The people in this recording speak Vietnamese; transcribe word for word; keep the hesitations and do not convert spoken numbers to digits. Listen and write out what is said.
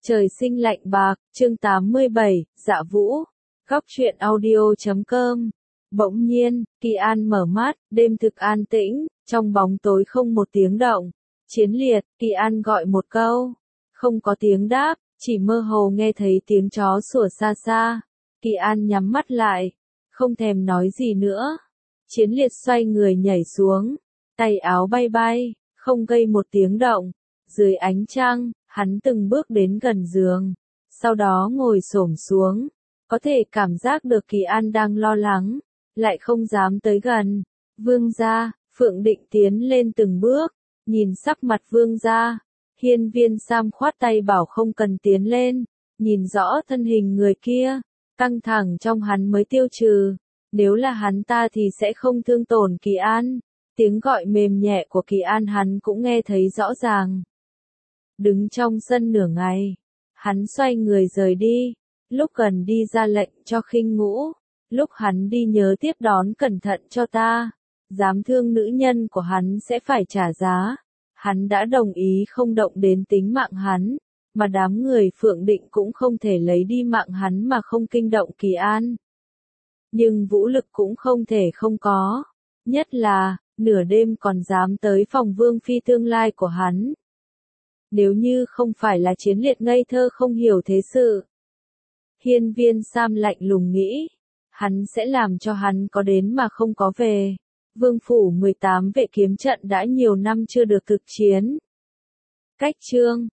Trời sinh lạnh bạc, chương tám mươi bảy, Dạ Vũ. Góc truyện audio chấm com. Bỗng nhiên, Kỳ An mở mắt, đêm thực an tĩnh, trong bóng tối không một tiếng động. Chiến liệt, Kỳ An gọi một câu. Không có tiếng đáp, chỉ mơ hồ nghe thấy tiếng chó sủa xa xa. Kỳ An nhắm mắt lại, không thèm nói gì nữa. Chiến liệt xoay người nhảy xuống, tay áo bay bay, không gây một tiếng động. Dưới ánh trăng, hắn từng bước đến gần giường, sau đó ngồi xổm xuống, có thể cảm giác được Kỳ An đang lo lắng, lại không dám tới gần. Vương gia, Phượng Định tiến lên từng bước, nhìn sắc mặt vương gia, Hiên Viên Sam khoát tay bảo không cần tiến lên, nhìn rõ thân hình người kia, căng thẳng trong hắn mới tiêu trừ, nếu là hắn ta thì sẽ không thương tổn Kỳ An. Tiếng gọi mềm nhẹ của Kỳ An hắn cũng nghe thấy rõ ràng. Đứng trong sân nửa ngày, hắn xoay người rời đi, lúc gần đi ra lệnh cho Khinh Ngũ, lúc hắn đi nhớ tiếp đón cẩn thận cho ta, dám thương nữ nhân của hắn sẽ phải trả giá. Hắn đã đồng ý không động đến tính mạng hắn, mà đám người Phượng Định cũng không thể lấy đi mạng hắn mà không kinh động Kỳ An. Nhưng vũ lực cũng không thể không có, nhất là, nửa đêm còn dám tới phòng vương phi tương lai của hắn. Nếu như không phải là Chiến liệt ngây thơ không hiểu thế sự, Hiên Viên Sam lạnh lùng nghĩ, hắn sẽ làm cho hắn có đến mà không có về. Vương phủ mười tám vệ kiếm trận đã nhiều năm chưa được thực chiến. Cách chương